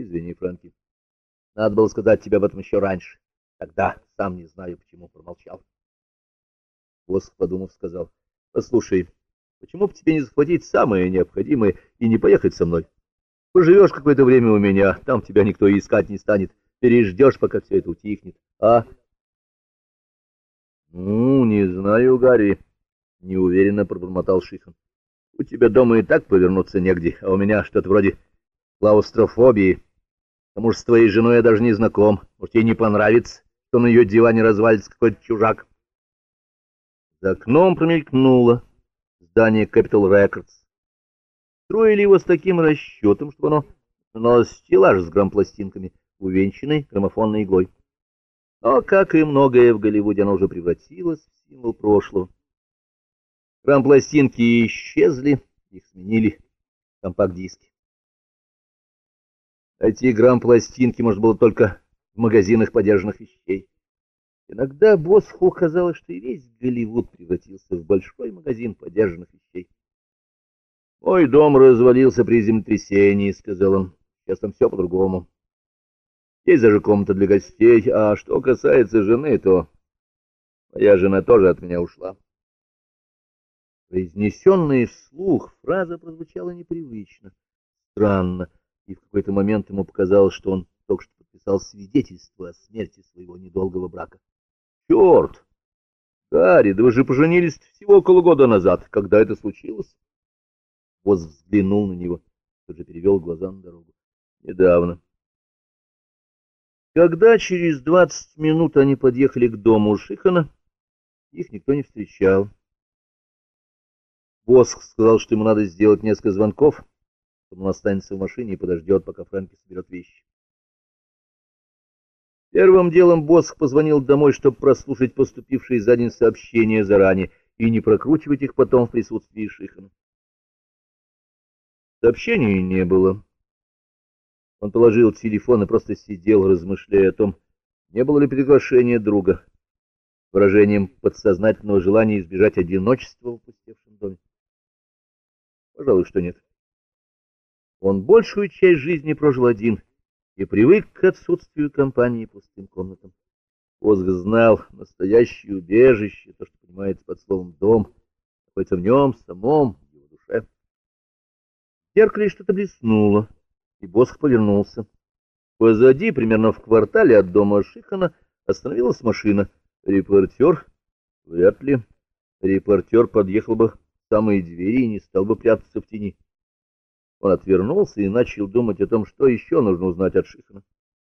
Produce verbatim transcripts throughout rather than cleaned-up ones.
Извини, Фрэнки. Надо было сказать тебе об этом еще раньше. Тогда, сам не знаю, почему промолчал. Воск, подумав, сказал: послушай, почему бы тебе не захватить самое необходимое и не поехать со мной? Поживешь какое-то время у меня, там тебя никто и искать не станет. Переждешь, пока все это утихнет. А? Ну, не знаю, Гарри, неуверенно пробормотал Шихан. У тебя дома и так повернуться негде, а у меня что-то вроде клаустрофобии. К тому же с твоей женой я даже не знаком. Может, ей не понравится, что на ее диване развалится какой-то чужак. За окном промелькнуло здание Capitol Records. Строили его с таким расчетом, чтобы оно напоминало стеллаж с грампластинками, увенчанный граммофонной иглой. Но, как и многое в Голливуде, оно уже превратилось в символ прошлого. Грампластинки исчезли, их сменили компакт-диски. Эти грампластинки можно было только в магазинах подержанных вещей. Иногда Босху казалось, что и весь Голливуд превратился в большой магазин подержанных вещей. «Мой дом развалился при землетрясении», — сказал он. «Сейчас там все по-другому. Есть даже комната для гостей, а что касается жены, то моя жена тоже от меня ушла». Произнесенная вслух фраза прозвучала непривычно, странно, и в какой-то момент ему показалось, что он только что подписал свидетельство о смерти своего недолгого брака. «Черт! Гарри, да вы же поженились всего около года назад. Когда это случилось?» Воз взглянул на него, тут же перевел глаза на дорогу. «Недавно». Когда через двадцать минут они подъехали к дому Шихана, их никто не встречал. Воск сказал, что ему надо сделать несколько звонков, он останется в машине и подождет, пока Фрэнки соберет вещи. Первым делом Боск позвонил домой, чтобы прослушать поступившие за день сообщения заранее и не прокручивать их потом в присутствии Шихана. Сообщений не было. Он положил телефон и просто сидел, размышляя о том, не было ли приглашения друга, выражением подсознательного желания избежать одиночества в опустевшем доме. Пожалуй, что нет. Он большую часть жизни прожил один и привык к отсутствию компании и пустым комнатам. Озг знал настоящее убежище, то, что понимается под словом «дом», находится в нем самом, в его душе. В зеркале что-то блеснуло, и Босх повернулся. Позади, примерно в квартале от дома Шихана, остановилась машина. Репортер? Вряд ли. Репортер подъехал бы к самой двери и не стал бы прятаться в тени. Он отвернулся и начал думать о том, что еще нужно узнать от Шихана.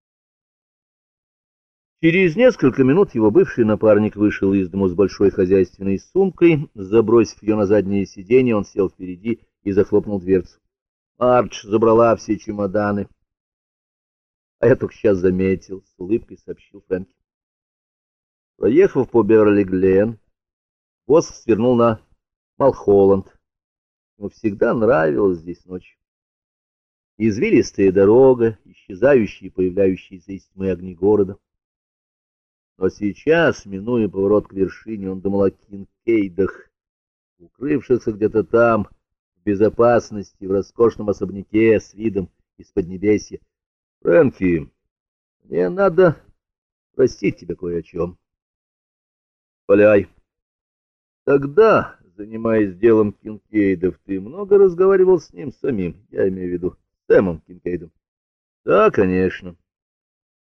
Через несколько минут его бывший напарник вышел из дому с большой хозяйственной сумкой. Забросив ее на заднее сиденье, он сел впереди и захлопнул дверцу. Мардж забрала все чемоданы. А я только сейчас заметил, с улыбкой сообщил Фрэнки. Проехав по Беверли-Гленн, Босх свернул на Малхолланд. Ему всегда нравилось здесь ночью. Извилистая дорога, исчезающие и появляющиеся из тьмы огни города. Но сейчас, минуя поворот к вершине, он думал о Кинкейдах, укрывшихся где-то там, в безопасности, в роскошном особняке с видом из Поднебесья. Фрэнки, мне надо простить тебя кое о чем. Валяй. Тогда, занимаясь делом Кинкейдов, ты много разговаривал с ним самим, я имею в виду с Сэмом Кинкейдом. Да, конечно.